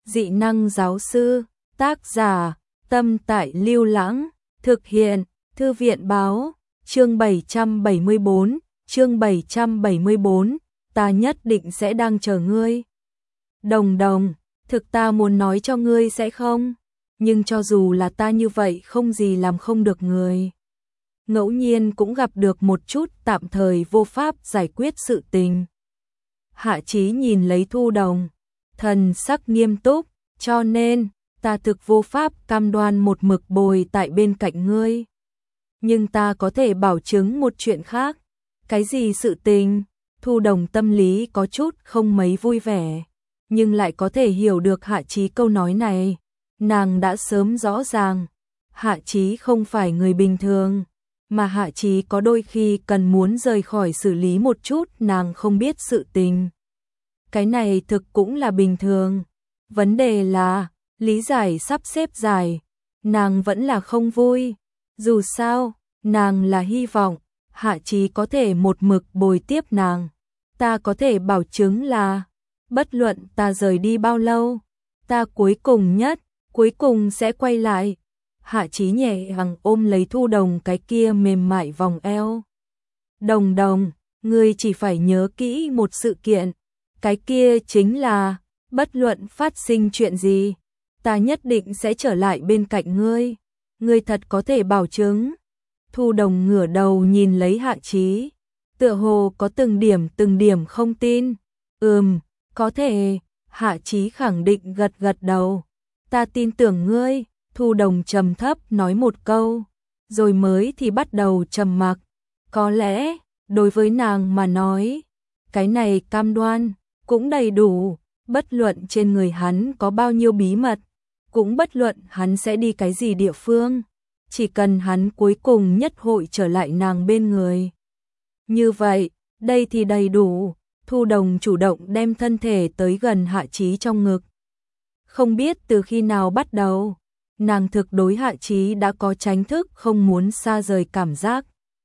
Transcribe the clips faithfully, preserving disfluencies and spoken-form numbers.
Dị năng giáo sư, tác giả, Tâm Tại Lưu Lãng, thực hiện, Thư viện báo, chương bảy trăm bảy mươi bốn, chương bảy trăm bảy mươi bốn, ta nhất định sẽ đang chờ ngươi. Đồng đồng, thực ta muốn nói cho ngươi sẽ không, nhưng cho dù là ta như vậy không gì làm không được người. Ngẫu nhiên cũng gặp được một chút tạm thời vô pháp giải quyết sự tình. Hạ Chí nhìn lấy Thu Đồng, thần sắc nghiêm túc, cho nên, ta thực vô pháp cam đoan một mực bồi tại bên cạnh ngươi. Nhưng ta có thể bảo chứng một chuyện khác. Cái gì sự tình? Thu Đồng tâm lý có chút không mấy vui vẻ, nhưng lại có thể hiểu được Hạ Chí câu nói này. Nàng đã sớm rõ ràng, Hạ Chí không phải người bình thường, mà Hạ Chí có đôi khi cần muốn rời khỏi xử lý một chút nàng không biết sự tình. Cái này thực cũng là bình thường. Vấn đề là, lý giải sắp xếp dài, nàng vẫn là không vui. Dù sao, nàng là hy vọng, Hạ Chí có thể một mực bồi tiếp nàng. Ta có thể bảo chứng là, bất luận ta rời đi bao lâu, ta cuối cùng nhất, cuối cùng sẽ quay lại. Hạ Chí nhẹ nhàng ôm lấy Thu Đồng cái kia mềm mại vòng eo. Đồng đồng, ngươi chỉ phải nhớ kỹ một sự kiện, cái kia chính là, bất luận phát sinh chuyện gì, ta nhất định sẽ trở lại bên cạnh ngươi. Ngươi thật có thể bảo chứng. Thu Đồng ngửa đầu nhìn lấy Hạ Chí, tựa hồ có từng điểm từng điểm không tin. Ừm, có thể. Hạ Chí khẳng định gật gật đầu. Ta tin tưởng ngươi. Thu Đồng trầm thấp nói một câu, rồi mới thì bắt đầu trầm mặc. Có lẽ, đối với nàng mà nói, cái này cam đoan, cũng đầy đủ. Bất luận trên người hắn có bao nhiêu bí mật, cũng bất luận hắn sẽ đi cái gì địa phương, chỉ cần hắn cuối cùng nhất hội trở lại nàng bên người. Như vậy, đây thì đầy đủ. Thu Đồng chủ động đem thân thể tới gần Hạ Chí trong ngực. Không biết từ khi nào bắt đầu, nàng thực đối Hạ Chí đã có tránh thức không muốn xa rời cảm giác.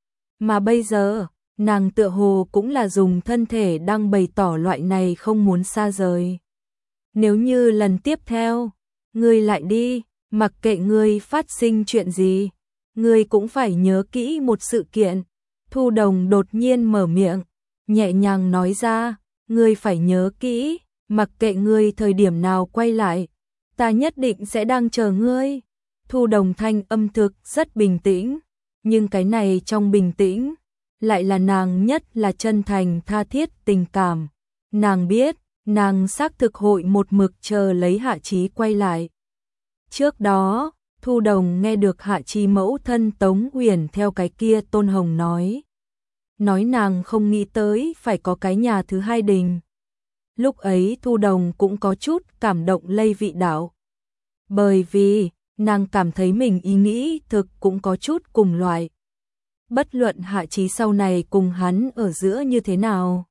Mà bây giờ, nàng tựa hồ cũng là dùng thân thể đang bày tỏ loại này không muốn xa rời. Nếu như lần tiếp theo, ngươi lại đi, mặc kệ ngươi phát sinh chuyện gì, ngươi cũng phải nhớ kỹ một sự kiện. Thu Đồng đột nhiên mở miệng, nhẹ nhàng nói ra, ngươi phải nhớ kỹ, mặc kệ ngươi thời điểm nào quay lại, ta nhất định sẽ đang chờ ngươi. Thu Đồng thanh âm thực rất bình tĩnh, nhưng cái này trong bình tĩnh, lại là nàng nhất là chân thành tha thiết tình cảm. Nàng biết, nàng xác thực hội một mực chờ lấy Hạ Chí quay lại. Trước đó, Thu Đồng nghe được Hạ Chí mẫu thân Tống Uyển theo cái kia Tôn Hồng nói. Nói nàng không nghĩ tới phải có cái nhà thứ hai đình. Lúc ấy Thu Đồng cũng có chút cảm động lây vị đạo. Bởi vì, nàng cảm thấy mình ý nghĩ thực cũng có chút cùng loại. Bất luận Hạ Chí sau này cùng hắn ở giữa như thế nào,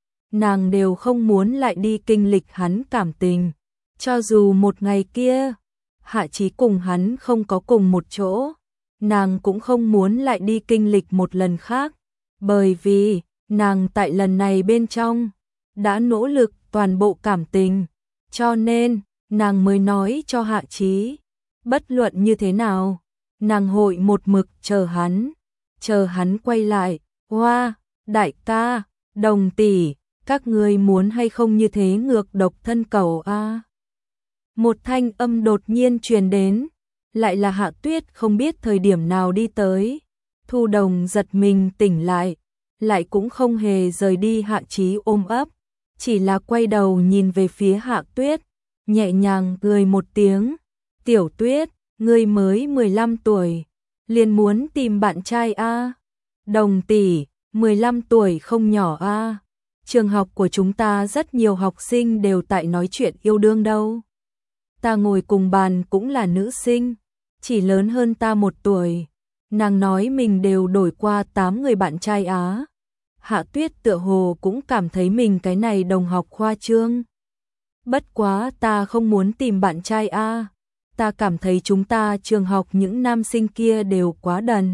nàng đều không muốn lại đi kinh lịch hắn cảm tình. Cho dù một ngày kia, Hạ Chí cùng hắn không có cùng một chỗ, nàng cũng không muốn lại đi kinh lịch một lần khác. Bởi vì, nàng tại lần này bên trong, đã nỗ lực toàn bộ cảm tình. Cho nên, nàng mới nói cho Hạ Chí, bất luận như thế nào, nàng hội một mực chờ hắn. Chờ hắn quay lại. Hoa, đại ca, Đồng tỷ, các ngươi muốn hay không như thế ngược độc thân cầu a? À? Một thanh âm đột nhiên truyền đến, lại là Hạ Tuyết không biết thời điểm nào đi tới. Thu Đồng giật mình tỉnh lại, lại cũng không hề rời đi Hạ Chí ôm ấp, chỉ là quay đầu nhìn về phía Hạ Tuyết, nhẹ nhàng cười một tiếng. Tiểu Tuyết, ngươi mới mười lăm tuổi, liền muốn tìm bạn trai a? À? Đồng tỷ, mười lăm tuổi không nhỏ a. À? Trường học của chúng ta rất nhiều học sinh đều tại nói chuyện yêu đương đâu. Ta ngồi cùng bàn cũng là nữ sinh, chỉ lớn hơn ta một tuổi. Nàng nói mình đều đổi qua tám người bạn trai á. Hạ Tuyết tựa hồ cũng cảm thấy mình cái này đồng học khoa trương. Bất quá ta không muốn tìm bạn trai a. À. Ta cảm thấy chúng ta trường học những nam sinh kia đều quá đần.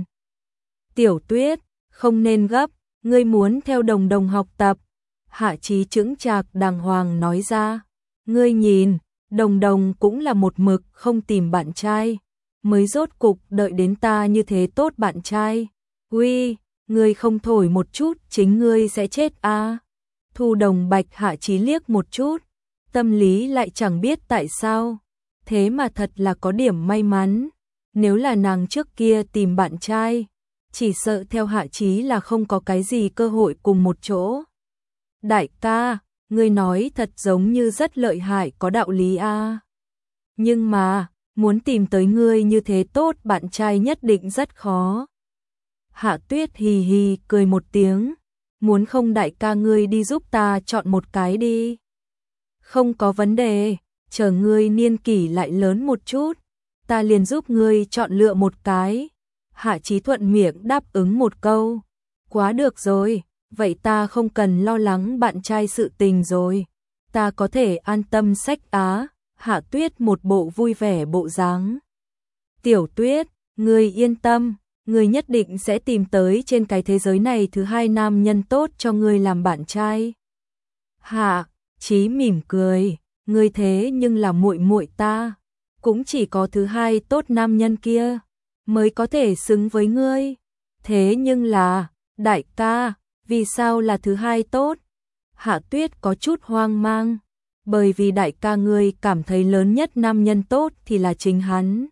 Tiểu Tuyết, không nên gấp, ngươi muốn theo Đồng Đồng học tập. Hạ Chí chững chạc đàng hoàng nói ra. Ngươi nhìn, Đồng Đồng cũng là một mực không tìm bạn trai, mới rốt cục đợi đến ta như thế tốt bạn trai. Uy, ngươi không thổi một chút chính ngươi sẽ chết a. À. Thu Đồng Bạch Hạ Chí liếc một chút, tâm lý lại chẳng biết tại sao, thế mà thật là có điểm may mắn, nếu là nàng trước kia tìm bạn trai, chỉ sợ theo Hạ Chí là không có cái gì cơ hội cùng một chỗ. Đại ca, ngươi nói thật giống như rất lợi hại có đạo lý a. À. Nhưng mà, muốn tìm tới ngươi như thế tốt bạn trai nhất định rất khó. Hạ Tuyết hì hì cười một tiếng, muốn không đại ca ngươi đi giúp ta chọn một cái đi. Không có vấn đề, chờ ngươi niên kỷ lại lớn một chút, ta liền giúp ngươi chọn lựa một cái. Hạ Chí thuận miệng đáp ứng một câu. Quá được rồi, vậy ta không cần lo lắng bạn trai sự tình rồi. Ta có thể an tâm sách á. Hạ Tuyết một bộ vui vẻ bộ dáng. Tiểu Tuyết, ngươi yên tâm, ngươi nhất định sẽ tìm tới trên cái thế giới này thứ hai nam nhân tốt cho ngươi làm bạn trai. Hạ Chí mỉm cười, ngươi thế nhưng là muội muội ta, cũng chỉ có thứ hai tốt nam nhân kia mới có thể xứng với ngươi. Thế nhưng là, đại ca, vì sao là thứ hai tốt? Hạ Tuyết có chút hoang mang, bởi vì đại ca ngươi cảm thấy lớn nhất nam nhân tốt thì là chính hắn.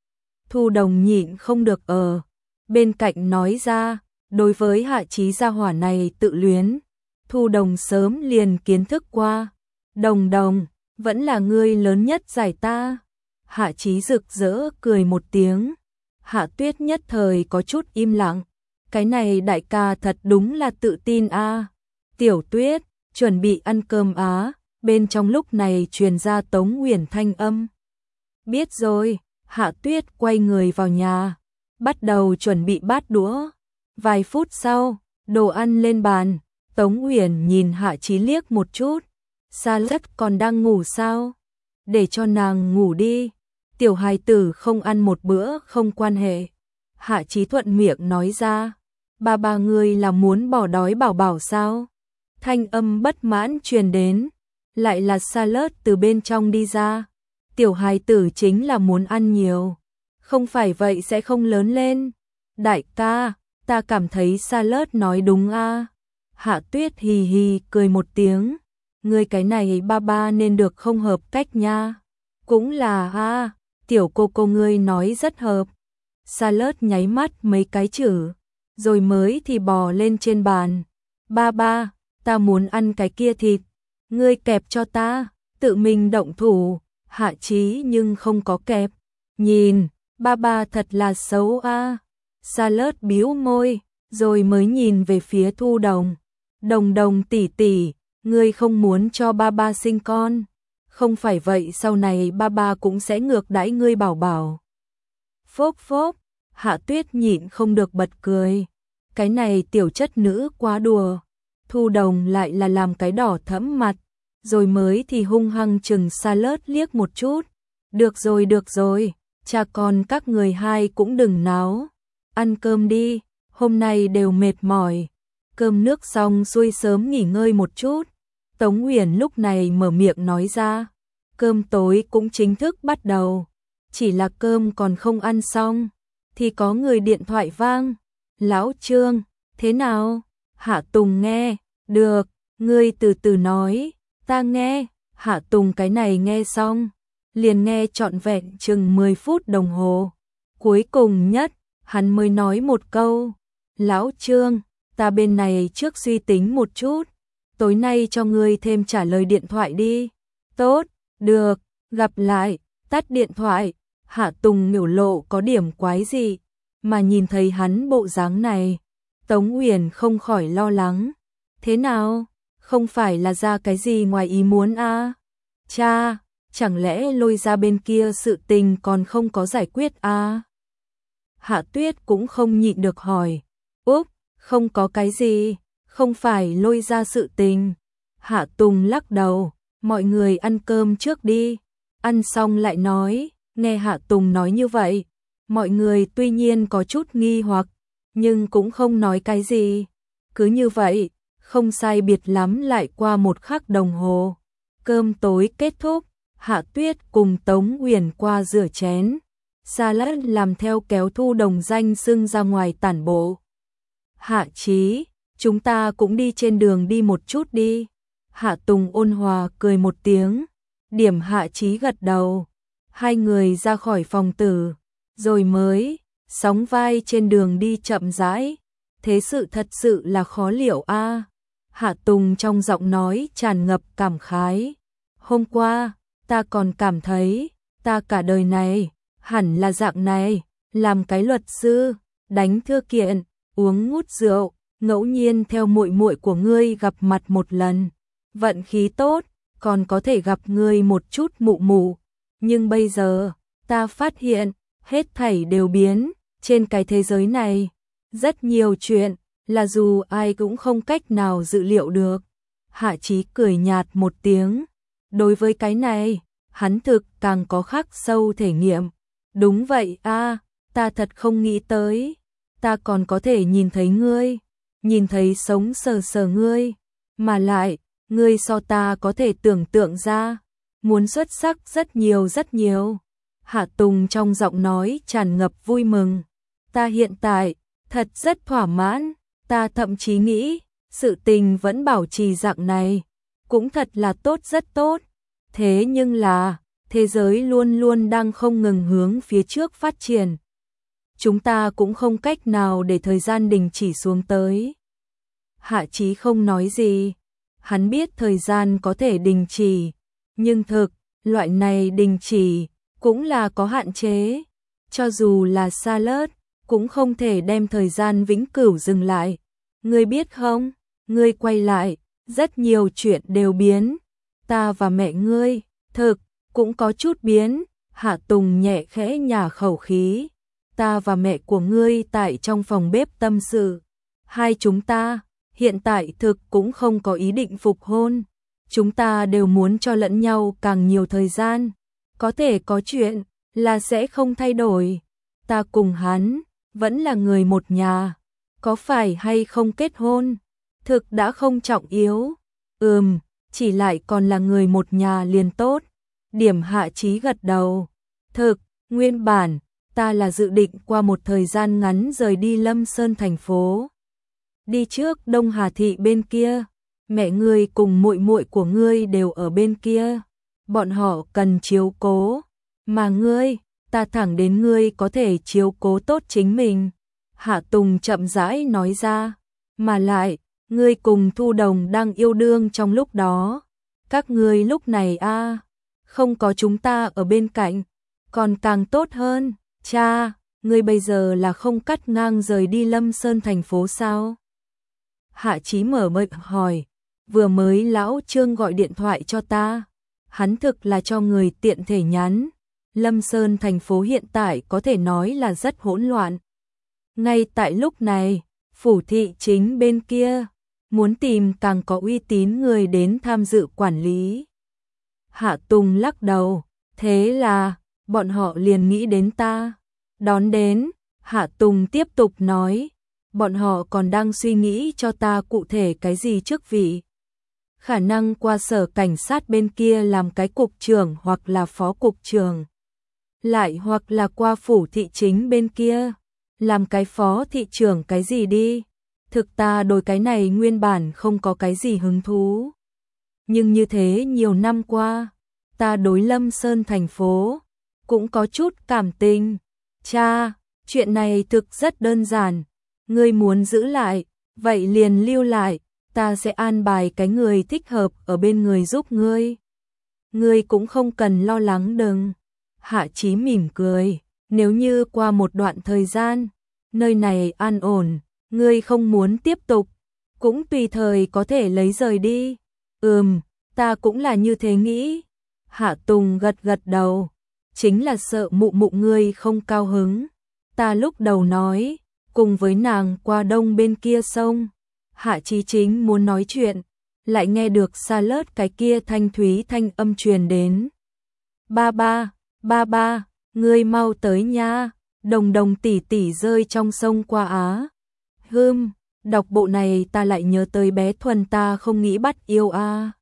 Thu Đồng nhịn không được ở bên cạnh nói ra, đối với Hạ Chí gia hỏa này tự luyến, Thu Đồng sớm liền kiến thức qua. Đồng Đồng, vẫn là ngươi lớn nhất giải ta. Hạ Chí rực rỡ cười một tiếng. Hạ Tuyết nhất thời có chút im lặng. Cái này đại ca thật đúng là tự tin a. À. Tiểu Tuyết, chuẩn bị ăn cơm á. Bên trong lúc này truyền ra Tống Uyển thanh âm. Biết rồi, Hạ Tuyết quay người vào nhà, bắt đầu chuẩn bị bát đũa. Vài phút sau, đồ ăn lên bàn, Tống Uyển nhìn Hạ Chí liếc một chút. Salad còn đang ngủ sao? Để cho nàng ngủ đi. Tiểu hài tử không ăn một bữa không quan hệ. Hạ Chí thuận miệng nói ra. Ba ba người là muốn bỏ đói bảo bảo sao? Thanh âm bất mãn truyền đến. Lại là salad từ bên trong đi ra. Tiểu hài tử chính là muốn ăn nhiều. Không phải vậy sẽ không lớn lên. Đại ca, ta cảm thấy salad nói đúng a. À. Hạ Tuyết hì hì cười một tiếng. Ngươi cái này ba ba nên được không hợp cách nha. Cũng là a, à, tiểu cô cô ngươi nói rất hợp. Salad nháy mắt mấy cái chữ, rồi mới thì bò lên trên bàn. Ba ba, ta muốn ăn cái kia thịt, ngươi kẹp cho ta, tự mình động thủ. Hạ Chí nhưng không có kẹp. Nhìn, ba ba thật là xấu a. À. Salad bĩu môi, rồi mới nhìn về phía Thu Đồng. Đồng Đồng tỷ tỷ, ngươi không muốn cho ba ba sinh con, không phải vậy sau này ba ba cũng sẽ ngược đãi ngươi bảo bảo. Phốc phốc, Hạ Tuyết nhịn không được bật cười. Cái này tiểu chất nữ quá đùa. Thu Đồng lại là làm cái đỏ thẫm mặt, rồi mới thì hung hăng chừng salad liếc một chút. Được rồi được rồi, cha con các người hai cũng đừng náo. Ăn cơm đi, hôm nay đều mệt mỏi. Cơm nước xong xuôi sớm nghỉ ngơi một chút. Tống Uyển lúc này mở miệng nói ra. Cơm tối cũng chính thức bắt đầu. Chỉ là cơm còn không ăn xong, thì có người điện thoại vang. Lão Trương, thế nào? Hạ Tùng nghe. Được, ngươi từ từ nói. Ta nghe. Hạ Tùng cái này nghe xong, liền nghe trọn vẹn chừng mười phút đồng hồ. Cuối cùng nhất, hắn mới nói một câu. Lão Trương, ta bên này trước suy tính một chút. Tối nay cho ngươi thêm trả lời điện thoại đi. Tốt, được, gặp lại. Tắt điện thoại. Hạ Tùng biểu lộ có điểm quái gì, mà nhìn thấy hắn bộ dáng này, Tống Uyển không khỏi lo lắng. Thế nào? Không phải là ra cái gì ngoài ý muốn a? À? Cha, chẳng lẽ lôi ra bên kia sự tình còn không có giải quyết a? À? Hạ Tuyết cũng không nhịn được hỏi. Úp, không có cái gì, không phải lôi ra sự tình. Hạ Tùng lắc đầu, mọi người ăn cơm trước đi, ăn xong lại nói. Nghe Hạ Tùng nói như vậy, mọi người tuy nhiên có chút nghi hoặc, nhưng cũng không nói cái gì. Cứ như vậy, không sai biệt lắm lại qua một khắc đồng hồ. Cơm tối kết thúc, Hạ Tuyết cùng Tống Uyển qua rửa chén. Salad làm theo kéo Thu Đồng danh xưng ra ngoài tản bộ. Hạ Chí, chúng ta cũng đi trên đường đi một chút đi. Hạ Tùng ôn hòa cười một tiếng. Điểm Hạ Chí gật đầu. Hai người ra khỏi phòng tử. Rồi mới sóng vai trên đường đi chậm rãi. Thế sự thật sự là khó liệu a. Hạ Tùng trong giọng nói tràn ngập cảm khái. Hôm qua, ta còn cảm thấy, ta cả đời này, hẳn là dạng này, làm cái luật sư, đánh thư kiện, uống ngút rượu, ngẫu nhiên theo muội muội của ngươi gặp mặt một lần. Vận khí tốt, còn có thể gặp ngươi một chút mụ mụ. Nhưng bây giờ, ta phát hiện, hết thảy đều biến, trên cái thế giới này. Rất nhiều chuyện, là dù ai cũng không cách nào dự liệu được. Hạ Chí cười nhạt một tiếng. Đối với cái này, hắn thực càng có khắc sâu thể nghiệm. Đúng vậy a, ta thật không nghĩ tới. Ta còn có thể nhìn thấy ngươi, nhìn thấy sống sờ sờ ngươi. Mà lại, ngươi so ta có thể tưởng tượng ra, muốn xuất sắc rất nhiều rất nhiều. Hạ Tùng trong giọng nói tràn ngập vui mừng. Ta hiện tại, thật rất thỏa mãn. Ta thậm chí nghĩ, sự tình vẫn bảo trì dạng này, cũng thật là tốt rất tốt. Thế nhưng là, thế giới luôn luôn đang không ngừng hướng phía trước phát triển. Chúng ta cũng không cách nào để thời gian đình chỉ xuống tới. Hạ Chí không nói gì. Hắn biết thời gian có thể đình chỉ, nhưng thực, loại này đình chỉ, cũng là có hạn chế. Cho dù là Salad, cũng không thể đem thời gian vĩnh cửu dừng lại. Ngươi biết không, ngươi quay lại, rất nhiều chuyện đều biến. Ta và mẹ ngươi, thực, cũng có chút biến. Hạ Tùng nhẹ khẽ nhả khẩu khí. Ta và mẹ của ngươi tại trong phòng bếp tâm sự. Hai chúng ta, hiện tại thực cũng không có ý định phục hôn. Chúng ta đều muốn cho lẫn nhau càng nhiều thời gian. Có thể có chuyện, là sẽ không thay đổi. Ta cùng hắn, vẫn là người một nhà. Có phải hay không kết hôn, thực đã không trọng yếu. Ừm, chỉ lại còn là người một nhà liền tốt. Điểm Hạ Chí gật đầu. Thực, nguyên bản, ta là dự định qua một thời gian ngắn rời đi Lâm Sơn thành phố. Đi trước Đông Hà Thị bên kia. Mẹ ngươi cùng muội muội của ngươi đều ở bên kia. Bọn họ cần chiếu cố. Mà ngươi, ta thẳng đến ngươi có thể chiếu cố tốt chính mình. Hạ Tùng chậm rãi nói ra. Mà lại, ngươi cùng Thu Đồng đang yêu đương trong lúc đó. Các ngươi lúc này a, không có chúng ta ở bên cạnh, còn càng tốt hơn. Cha, ngươi bây giờ là không cắt ngang rời đi Lâm Sơn thành phố sao? Hạ Chí mở miệng hỏi. Vừa mới lão Trương gọi điện thoại cho ta. Hắn thực là cho người tiện thể nhắn. Lâm Sơn thành phố hiện tại có thể nói là rất hỗn loạn. Ngay tại lúc này, phủ thị chính bên kia, muốn tìm càng có uy tín người đến tham dự quản lý. Hạ Tùng lắc đầu, thế là, bọn họ liền nghĩ đến ta. Đón đến, Hạ Tùng tiếp tục nói, bọn họ còn đang suy nghĩ cho ta cụ thể cái gì chức vị. Khả năng qua sở cảnh sát bên kia làm cái cục trưởng hoặc là phó cục trưởng. Lại hoặc là qua phủ thị chính bên kia, làm cái phó thị trưởng cái gì đi. Thực ta đối cái này nguyên bản không có cái gì hứng thú. Nhưng như thế nhiều năm qua, ta đối Lâm Sơn thành phố, cũng có chút cảm tình. Cha, chuyện này thực rất đơn giản. Ngươi muốn giữ lại, vậy liền lưu lại. Ta sẽ an bài cái người thích hợp ở bên người giúp ngươi. Ngươi cũng không cần lo lắng đừng. Hạ Chí mỉm cười. Nếu như qua một đoạn thời gian, nơi này an ổn, ngươi không muốn tiếp tục, cũng tùy thời có thể lấy rời đi. Ừm, ta cũng là như thế nghĩ. Hạ Tùng gật gật đầu. Chính là sợ mụ mụ ngươi không cao hứng. Ta lúc đầu nói, cùng với nàng qua đông bên kia sông. Hạ Chí chính muốn nói chuyện, lại nghe được Salad cái kia thanh thúy thanh âm truyền đến. Ba ba, ba ba, ngươi mau tới nha, Đồng Đồng tỷ tỷ rơi trong sông qua á. Hừm, đọc bộ này ta lại nhớ tới bé Thuần ta không nghĩ bắt yêu a.